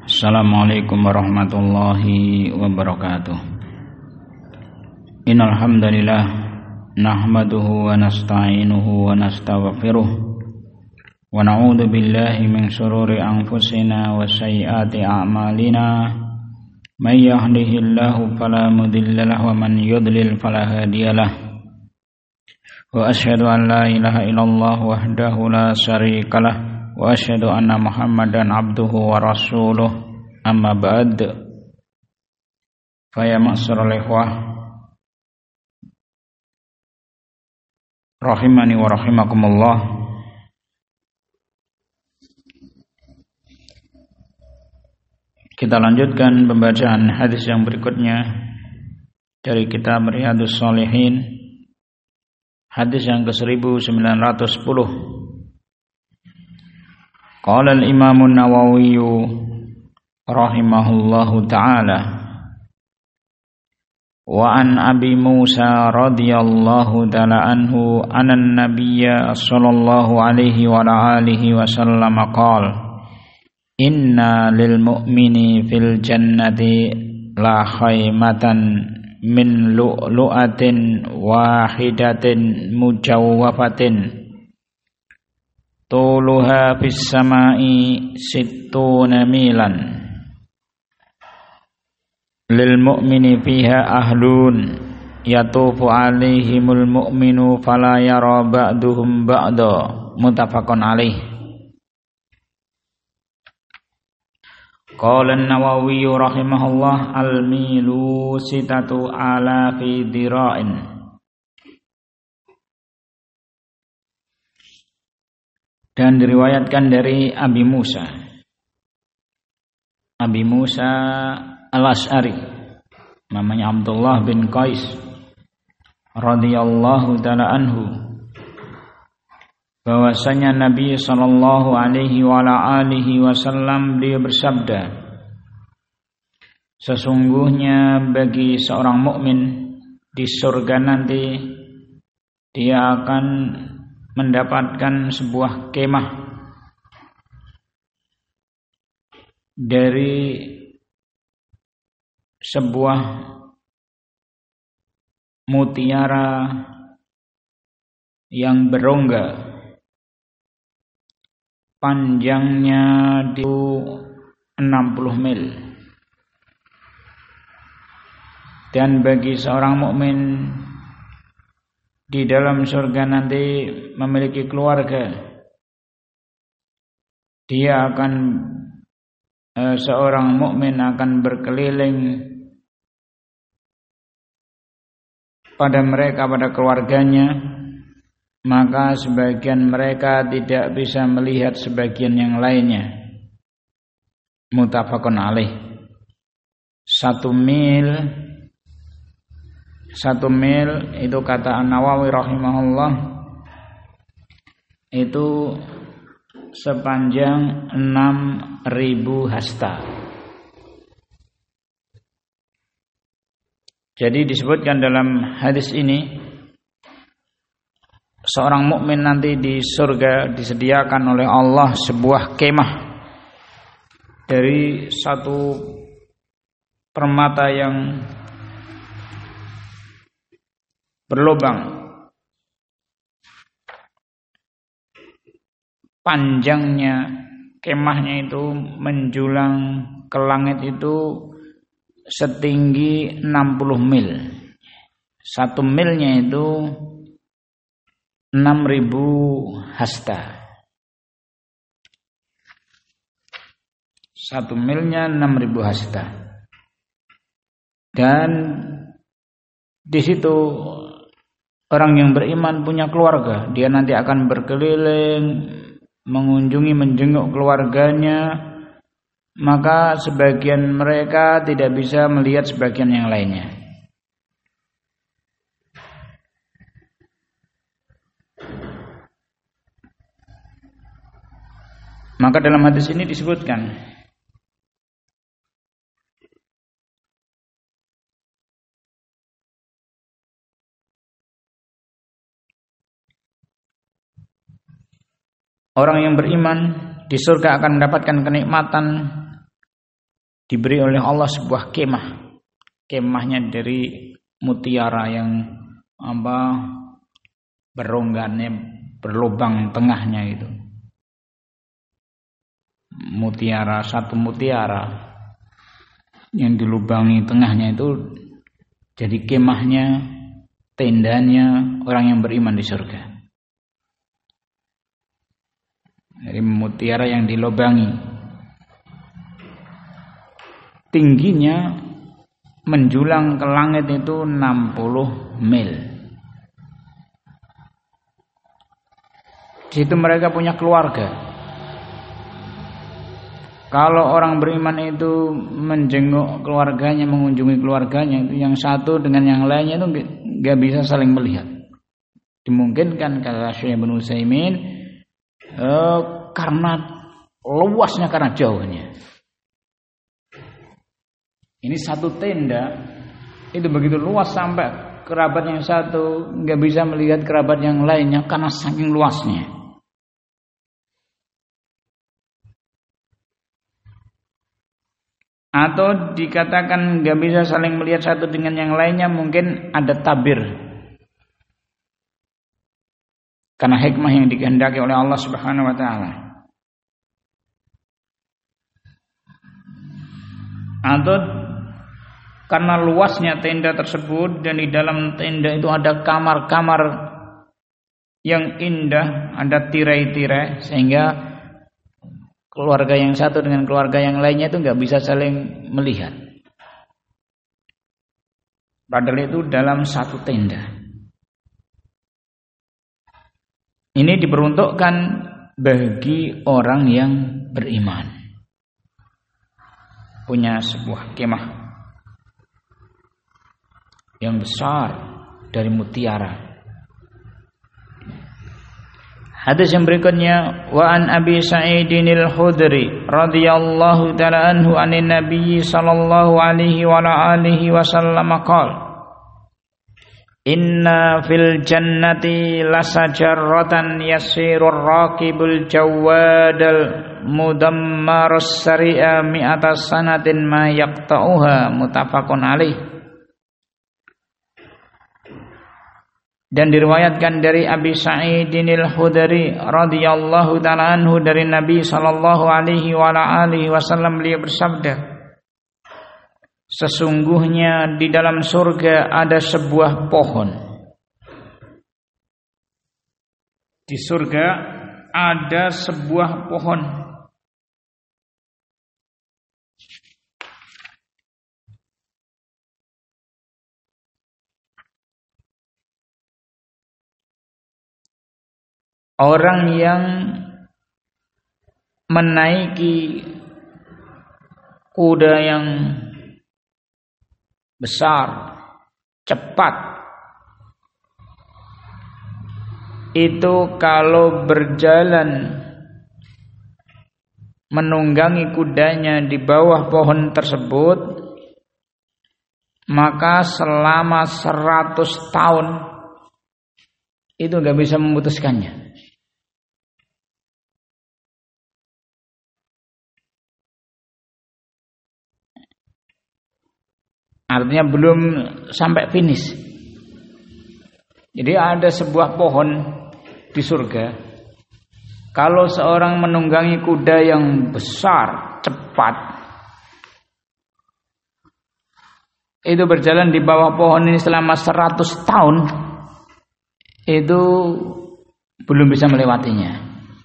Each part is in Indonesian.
Assalamualaikum warahmatullahi wabarakatuh. Innal hamdalillah nahmaduhu wa nasta'inuhu wa nastaghfiruh wa na'udzu billahi min shururi anfusina wa sayyiati a'malina. May yahdihillahu fala mudilla lahu wa man yudlil fala hadiyalah. Wa asyhadu an la ilaha illallah wahdahu la syarikalah wa asyhadu anna Muhammadan abduhu wa rasuluh. Amma ba'd. Fa ya ma'syaral ikhwah rahimani wa rahimakumullah. Kita lanjutkan pembacaan hadis yang berikutnya dari kitab Riyadhus Shalihin, hadis yang ke-1910. Qala al-Imam an-Nawawi rahimahullahu ta'ala wa an Abi Musa radhiyallahu ta'ala anhu anan nabiyya sallallahu alaihi wa alihi wa sallam qala inna lil mu'mini fil jannati la khaymatan min lu'lu'atin wahidatin mujawwafatin tuluha fis samai sittuna milan lil mu'mini fiha ahlun yatufu alaihimul mu'minu fala yara ba'duhum ba'da. Muttafaqun alaih. Qala an-Nawawi rahimahullah al-milu sitatu alafi dira'in. Dan diriwayatkan dari Abi Musa al-Asy'ari, namanya Abdullah bin Qais radhiyallahu ta'ala anhu, bahwasanya Nabi sallallahu alaihi wa alihi wasallam beliau bersabda, sesungguhnya bagi seorang mukmin di surga nanti dia akan mendapatkan sebuah kemah dari sebuah mutiara yang berongga, panjangnya 60 mil. Dan bagi seorang mukmin di dalam surga nanti memiliki keluarga, dia akan seorang mukmin akan berkeliling pada mereka, pada keluarganya, maka sebagian mereka tidak bisa melihat sebagian yang lainnya. Muttafaqun alaih. 1 mil itu kata An-Nawawi rahimahullah itu sepanjang 6.000 hasta. Jadi disebutkan dalam hadis ini, seorang mukmin nanti di surga disediakan oleh Allah sebuah kemah dari satu permata yang berlubang, panjangnya kemahnya itu menjulang ke langit itu setinggi 60 mil. 1 milnya itu 6.000 hasta. 1 milnya 6.000 hasta. Dan di situ orang yang beriman punya keluarga, dia nanti akan berkeliling mengunjungi, menjenguk keluarganya, maka sebagian mereka tidak bisa melihat sebagian yang lainnya. Maka dalam hadis ini disebutkan orang yang beriman di surga akan mendapatkan kenikmatan diberi oleh Allah sebuah kemah. Kemahnya dari mutiara yang beronggannya, berlubang tengahnya itu. Satu mutiara yang dilubangi tengahnya itu jadi kemahnya, tendanya orang yang beriman di surga. Dari mutiara yang dilubangi, tingginya menjulang ke langit itu 60 mil. Di situ mereka punya keluarga. Kalau orang beriman itu menjenguk keluarganya, mengunjungi keluarganya, itu yang satu dengan yang lainnya itu nggak bisa saling melihat. Dimungkinkan kata Syekh Ibnu Utsaimin karena luasnya, karena jauhnya. Ini satu tenda itu begitu luas sampai kerabat yang satu nggak bisa melihat kerabat yang lainnya karena saking luasnya. Atau dikatakan nggak bisa saling melihat satu dengan yang lainnya, mungkin ada tabir. Karena hikmah yang dikehendaki oleh Allah Subhanahu wa taala. Atau karena luasnya tenda tersebut dan di dalam tenda itu ada kamar-kamar yang indah, ada tirai-tirai sehingga keluarga yang satu dengan keluarga yang lainnya itu nggak bisa saling melihat. Padahal itu dalam satu tenda. Ini diperuntukkan bagi orang yang beriman. Punya sebuah kemah yang besar dari mutiara. Hadis yang berikutnya, wa an Abi Sa'idin al-Khudri radhiyallahu ta'ala anhu anin Nabi sallallahu alaihi wa alihi wasallam qala inna fil jannati lasajarratan yasirur raqibul jawadal mudammarus sari'a mi'ata sanatin ma yaqta'uha muttafaqun alaih. Dan diriwayatkan dari Abi Sa'idin al-Khudri radhiyallahu ta'ala anhu dari Nabi sallallahu alaihi wa alihi wasallam, beliau bersabda, sesungguhnya di dalam surga ada sebuah pohon. Di surga ada sebuah pohon. Orang yang menaiki kuda yang besar, cepat, itu kalau berjalan menunggangi kudanya di bawah pohon tersebut, maka selama 100 tahun itu gak bisa memutuskannya. Artinya belum sampai finish. Jadi ada sebuah pohon di surga. Kalau seorang menunggangi kuda yang besar, cepat, itu berjalan di bawah pohon ini selama 100 tahun, itu belum bisa melewatinya.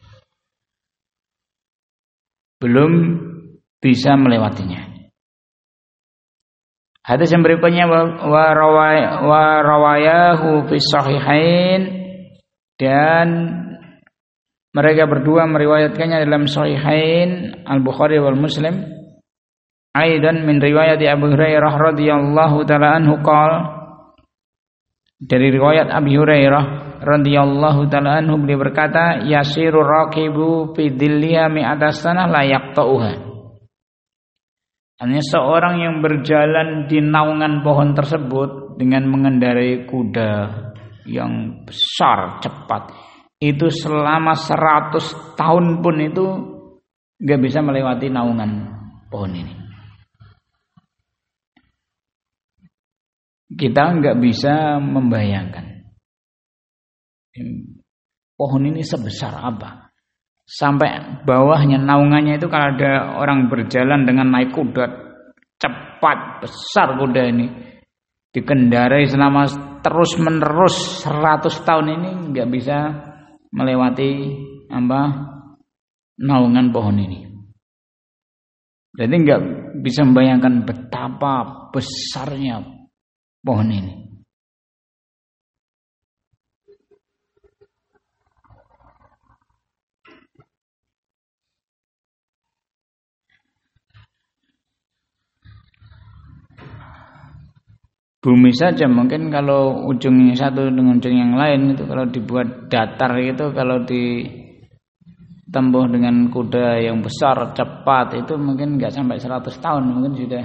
Belum bisa melewatinya. Hadis yang berikutnya wa rawayahu fi sahihain, dan mereka berdua meriwayatkannya dalam sahihain Al-Bukhari wal Muslim. Aidan min riwayat Abu Hurairah radhiyallahu taala anhu qala, dari riwayat Abi Hurairah radhiyallahu taala anhu beliau berkata, yasirur raqibu fi dhilliha mi'ata sanah la yaqta'uha. Hanya seorang yang berjalan di naungan pohon tersebut dengan mengendarai kuda yang besar, cepat, itu selama 100 tahun pun itu gak bisa melewati naungan pohon ini. kita nggak bisa membayangkan pohon ini sebesar apa. Sampai bawahnya naungannya itu kalau ada orang berjalan dengan naik kuda cepat, besar kuda ini dikendarai selama terus menerus 100 tahun ini nggak bisa melewati naungan pohon ini. Jadi nggak bisa membayangkan betapa besarnya pohon ini. Bumi saja mungkin kalau ujungnya satu dengan ujung yang lain itu kalau dibuat datar itu kalau ditempuh dengan kuda yang besar cepat itu mungkin nggak sampai 100 tahun mungkin sudah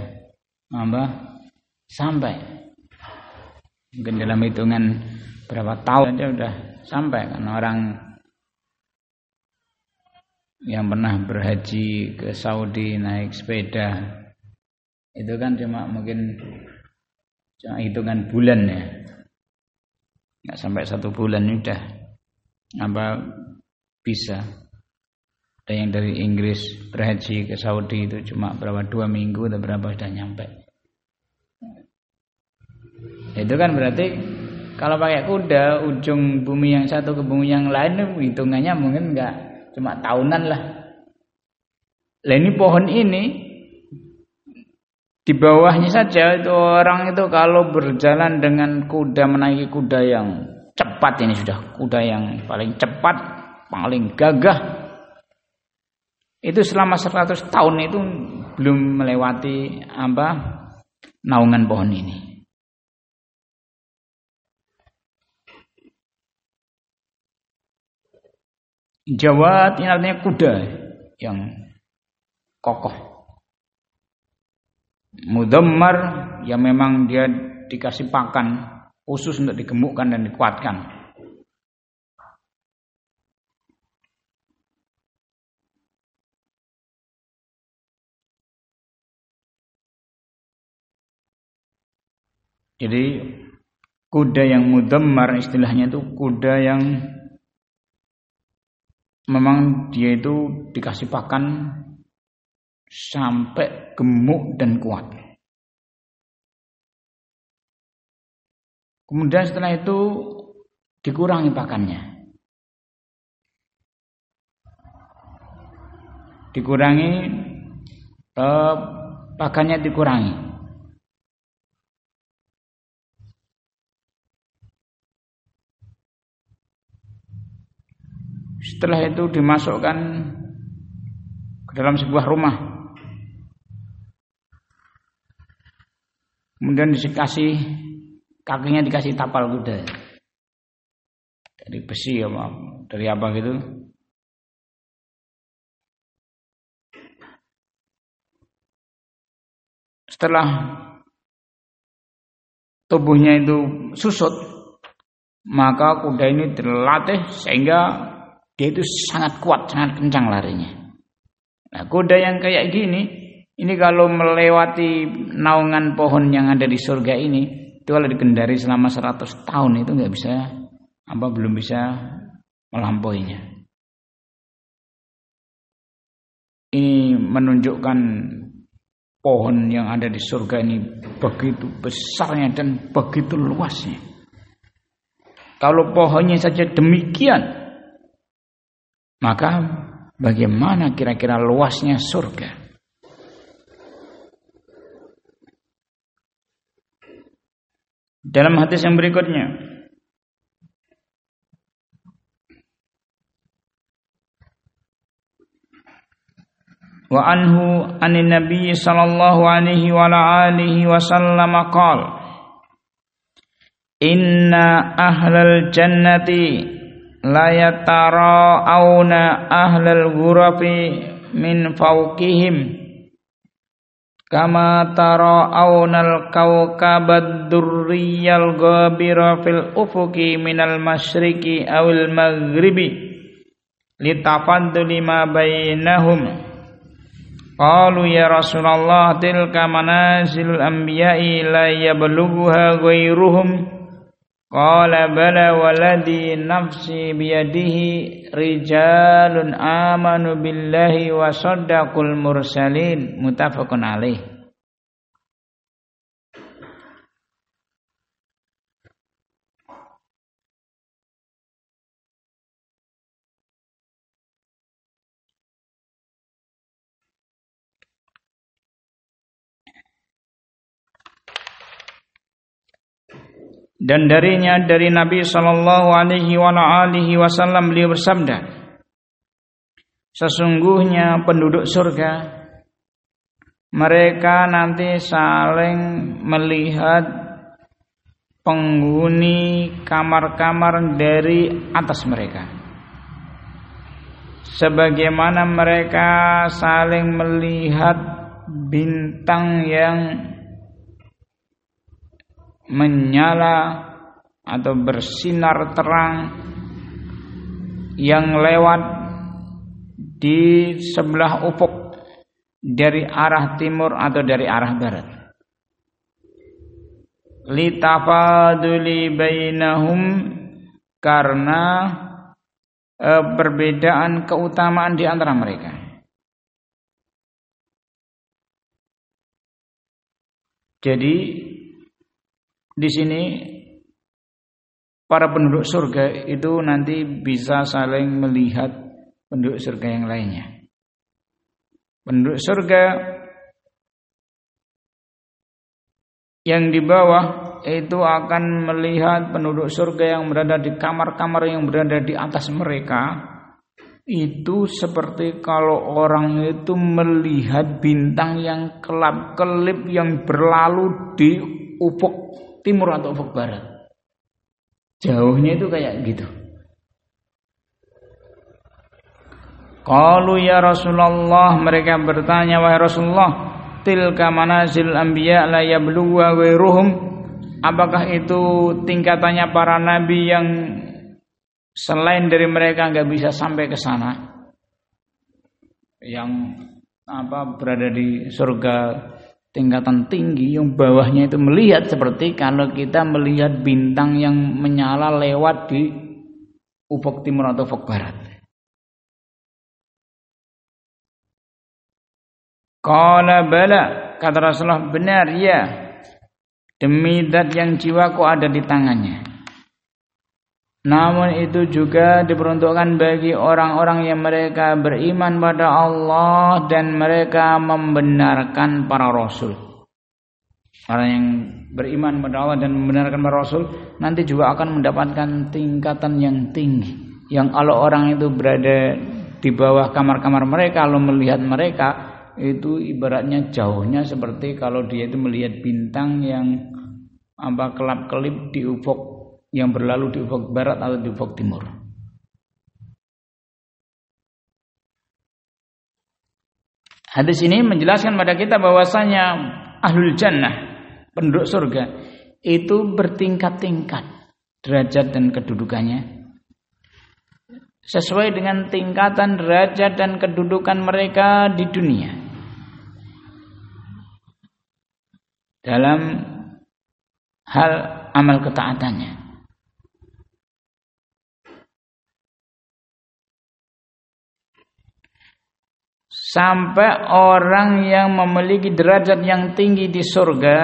sampai. Mungkin dalam hitungan berapa tahun aja udah sampai kan orang yang pernah berhaji ke Saudi naik sepeda itu kan cuma mungkin hitungan bulan ya, nggak sampai 1 bulan udah bisa. Ada yang dari Inggris berhaji ke Saudi itu cuma berapa 2 minggu atau berapa sudah nyampe. Itu kan berarti kalau pakai kuda ujung bumi yang satu ke bumi yang lain hitungannya mungkin nggak cuma tahunan lah. Lah ini pohon ini di bawahnya saja itu orang itu kalau berjalan dengan kuda menaiki kuda yang cepat ini sudah kuda yang paling cepat, paling gagah. Itu selama 100 tahun itu belum melewati naungan pohon ini. Jawad ini artinya kuda yang kokoh. Mudammar yang memang dia dikasih pakan khusus untuk digemukkan dan dikuatkan. Jadi kuda yang mudammar istilahnya itu kuda yang memang dia itu dikasih pakan sampai gemuk dan kuat. Kemudian setelah itu dikurangi pakannya. Pakannya dikurangi. Setelah itu dimasukkan ke dalam sebuah rumah. Kemudian kakinya dikasih tapal kuda dari besi dari apa gitu. Setelah tubuhnya itu susut, maka kuda ini dilatih sehingga dia itu sangat kuat, sangat kencang larinya. Nah, kuda yang kayak gini, ini kalau melewati naungan pohon yang ada di surga ini, itu kalau dikendari selama 100 tahun itu nggak bisa, belum bisa melampauinya. Ini menunjukkan pohon yang ada di surga ini begitu besarnya dan begitu luasnya. Kalau pohonnya saja demikian, maka bagaimana kira-kira luasnya surga? Dalam hadis yang berikutnya, wa anhu anin nabiy sallallahu alaihi wa ala alihi wasallam qala inna ahlal jannati la yatara'auna ahlal ghurafi min fawqihim kama tara'aunal kawkabad durriyal ghabira fil ufuqi minal masyriqi awil maghribi litafadduli ma bainahum Qalu ya Rasulullah tilka manazilul anbiya'i la yablughuha ghairuhum. Qala bala waladi nafsi biyadihi rijalun amanu billahi wa saddaqul mursalin. Muttafaqun alaih. Dan darinya dari Nabi sallallahu alaihi wasallam beliau bersabda, sesungguhnya penduduk surga mereka nanti saling melihat penghuni kamar-kamar dari atas mereka, sebagaimana mereka saling melihat bintang yang menyala atau bersinar terang yang lewat di sebelah ufuk dari arah timur atau dari arah barat. Litafaduli bainahum, karena perbedaan keutamaan di antara mereka. Jadi di sini para penduduk surga itu nanti bisa saling melihat penduduk surga yang lainnya. Penduduk surga yang di bawah itu akan melihat penduduk surga yang berada di kamar-kamar yang berada di atas mereka. Itu seperti kalau orang itu melihat bintang yang kelap-kelip yang berlalu di ufuk timur atau ufuk barat. Jauhnya itu kayak gitu. Qalu ya Rasulullah, mereka bertanya, wahai Rasulullah, tilka manazil anbiya la yablughu ghairuhum, apakah itu tingkatannya para nabi yang selain dari mereka enggak bisa sampai ke sana? Yang berada di surga tingkatan tinggi, yang bawahnya itu melihat seperti kalau kita melihat bintang yang menyala lewat di ufuk timur atau ufuk barat. Qala bala, kata Rasulullah, benar ya, demi zat yang jiwaku ada di tangannya. Namun itu juga diperuntukkan bagi orang-orang yang mereka beriman pada Allah dan mereka membenarkan para rasul. Orang yang beriman pada Allah dan membenarkan para rasul nanti juga akan mendapatkan tingkatan yang tinggi. Yang kalau orang itu berada di bawah kamar-kamar mereka, kalau melihat mereka itu ibaratnya jauhnya seperti kalau dia itu melihat bintang yang kelap-kelip di ufuk yang berlalu di ufuk barat atau di ufuk timur. Hadis ini menjelaskan pada kita bahwasanya ahlul jannah, penduduk surga, itu bertingkat-tingkat derajat dan kedudukannya sesuai dengan tingkatan derajat dan kedudukan mereka di dunia dalam hal amal ketaatannya. Sampai orang yang memiliki derajat yang tinggi di surga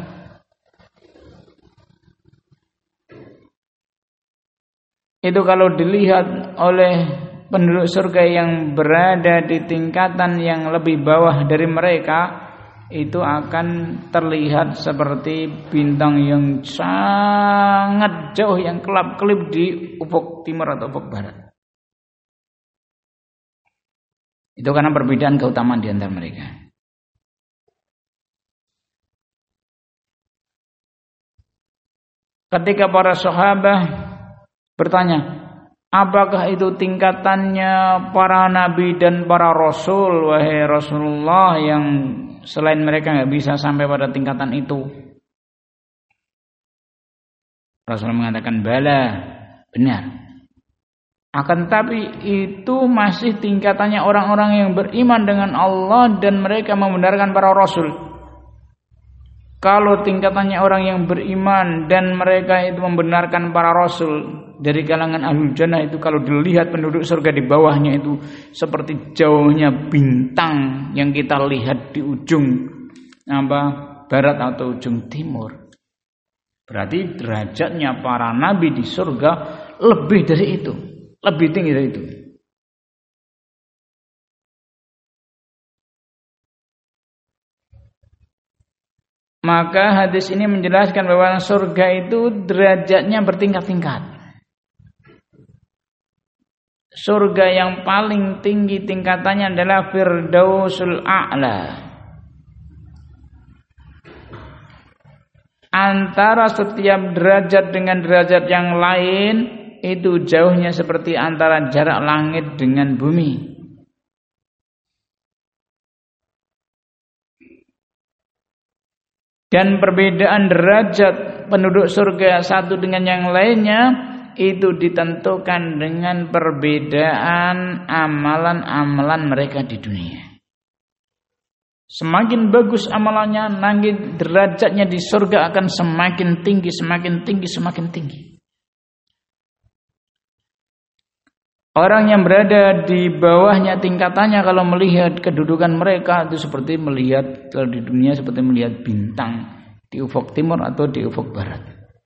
itu kalau dilihat oleh penduduk surga yang berada di tingkatan yang lebih bawah dari mereka, itu akan terlihat seperti bintang yang sangat jauh yang kelap-kelip di ufuk timur atau ufuk barat. Itu karena perbedaan keutamaan di antara mereka. Ketika para sahabat bertanya, apakah itu tingkatannya para nabi dan para rasul, wahai Rasulullah, yang selain mereka enggak bisa sampai pada tingkatan itu? Rasulullah mengatakan, bala, benar. Akan tapi itu masih tingkatannya orang-orang yang beriman dengan Allah dan mereka membenarkan para rasul. Kalau tingkatannya orang yang beriman dan mereka itu membenarkan para rasul dari kalangan ahlul jannah, itu kalau dilihat penduduk surga di bawahnya itu seperti jauhnya bintang yang kita lihat di ujung barat atau ujung timur. Berarti derajatnya para nabi di surga lebih dari itu. Lebih tinggi dari itu. Maka hadis ini menjelaskan bahwa surga itu derajatnya bertingkat-tingkat. Surga yang paling tinggi tingkatannya adalah Firdausul A'la. Antara setiap derajat dengan derajat yang lain itu jauhnya seperti antara jarak langit dengan bumi. Dan perbedaan derajat penduduk surga satu dengan yang lainnya itu ditentukan dengan perbedaan amalan-amalan mereka di dunia. Semakin bagus amalannya, nanti derajatnya di surga akan semakin tinggi, semakin tinggi, semakin tinggi. Orang yang berada di bawahnya tingkatannya kalau melihat kedudukan mereka itu seperti melihat, kalau di dunia seperti melihat bintang di ufuk timur atau di ufuk barat.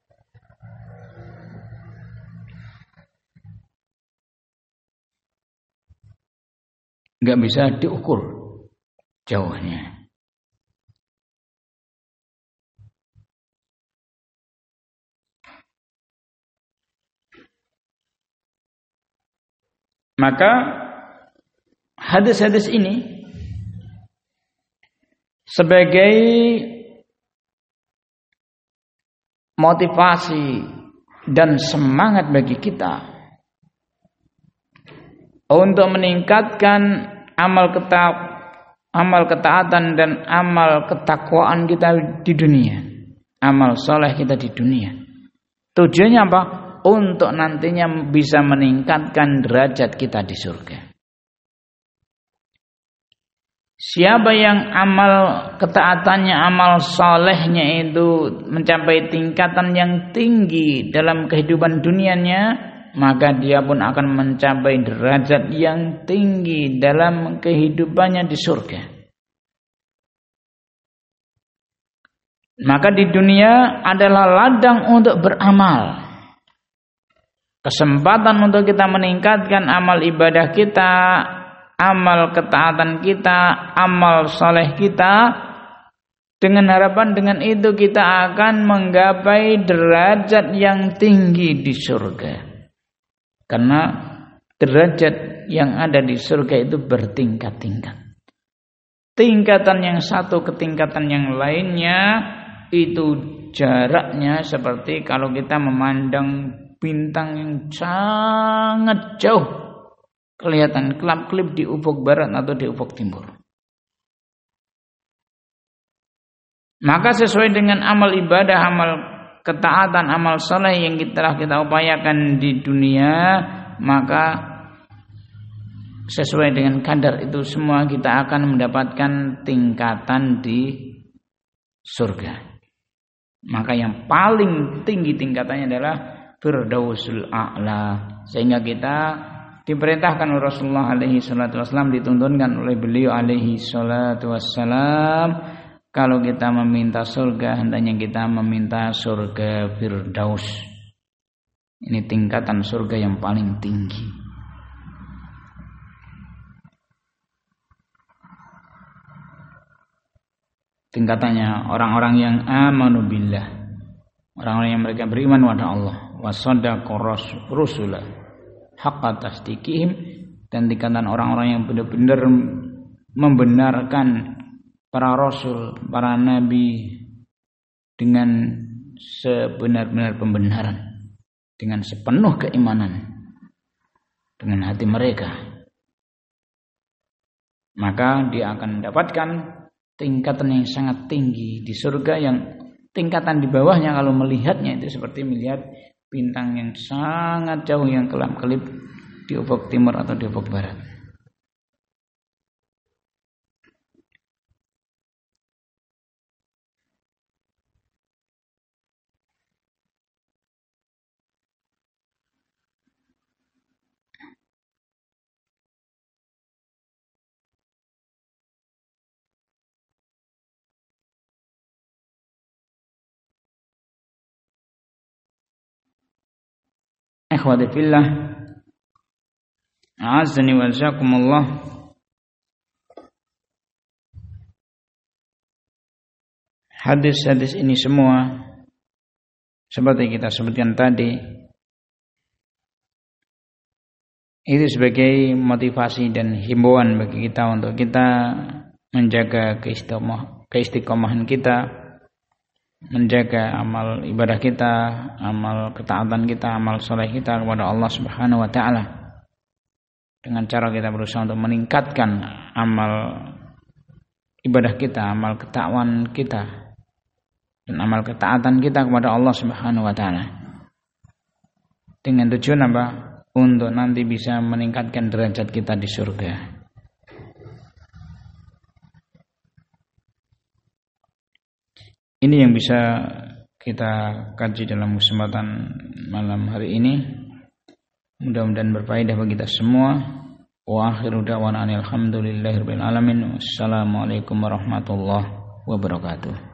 Nggak bisa diukur jauhnya. Maka hadis-hadis ini sebagai motivasi dan semangat bagi kita untuk meningkatkan amal ketaatan dan amal ketakwaan kita di dunia, amal soleh kita di dunia. Tujuannya apa? Untuk nantinya bisa meningkatkan derajat kita di surga. Siapa yang amal ketaatannya, amal solehnya itu mencapai tingkatan yang tinggi dalam kehidupan dunianya, maka dia pun akan mencapai derajat yang tinggi dalam kehidupannya di surga. Maka di dunia adalah ladang untuk beramal. Kesempatan untuk kita meningkatkan amal ibadah kita, amal ketaatan kita, amal soleh kita, dengan harapan dengan itu kita akan menggapai derajat yang tinggi di surga. Karena derajat yang ada di surga itu bertingkat-tingkat. Tingkatan yang satu ke tingkatan yang lainnya itu jaraknya seperti kalau kita memandang bintang yang sangat jauh, kelihatan kelap-kelip di ufuk barat atau di ufuk timur. Maka sesuai dengan amal ibadah, amal ketaatan, amal saleh yang telah kita upayakan di dunia, maka sesuai dengan kadar itu semua kita akan mendapatkan tingkatan di surga. Maka yang paling tinggi tingkatannya adalah Firdausul A'la, sehingga kita diperintahkan oleh Rasulullah alaihi salatu wassalam, dituntunkan oleh beliau alaihi salatu wassalam, kalau kita meminta surga hendaknya kita meminta surga Firdaus. Ini tingkatan surga yang paling tinggi. Tingkatannya orang-orang yang amanu billah, orang-orang yang mereka beriman kepada Allah, wasaddaqa rusulah haqqa tasdiqihim, dan tingkatan orang-orang yang benar-benar membenarkan para rasul, para nabi dengan sebenar-benar pembenaran, dengan sepenuh keimanan dengan hati mereka, maka dia akan mendapatkan tingkatan yang sangat tinggi di surga, yang tingkatan di bawahnya kalau melihatnya itu seperti melihat bintang yang sangat jauh yang kelap-kelip di ufuk timur atau di ufuk barat. Ikhwati fillah, a'azzani wa jzakumullah. Hadis-hadis ini semua seperti kita sebutkan tadi, itu sebagai motivasi dan himbauan bagi kita untuk kita menjaga keistiqomahan kita, menjaga amal ibadah kita, amal ketaatan kita, amal soleh kita kepada Allah Subhanahu wa taala. Dengan cara kita berusaha untuk meningkatkan amal ibadah kita, amal ketakwaan kita, dan amal ketaatan kita kepada Allah Subhanahu wa taala. Dengan tujuan apa? Untuk nanti bisa meningkatkan derajat kita di surga. Ini yang bisa kita kaji dalam kesempatan malam hari ini. Mudah-mudahan berfaedah bagi kita semua. Wa akhiru da'wana alhamdulillahirabbil alamin. Wassalamualaikum warahmatullahi wabarakatuh.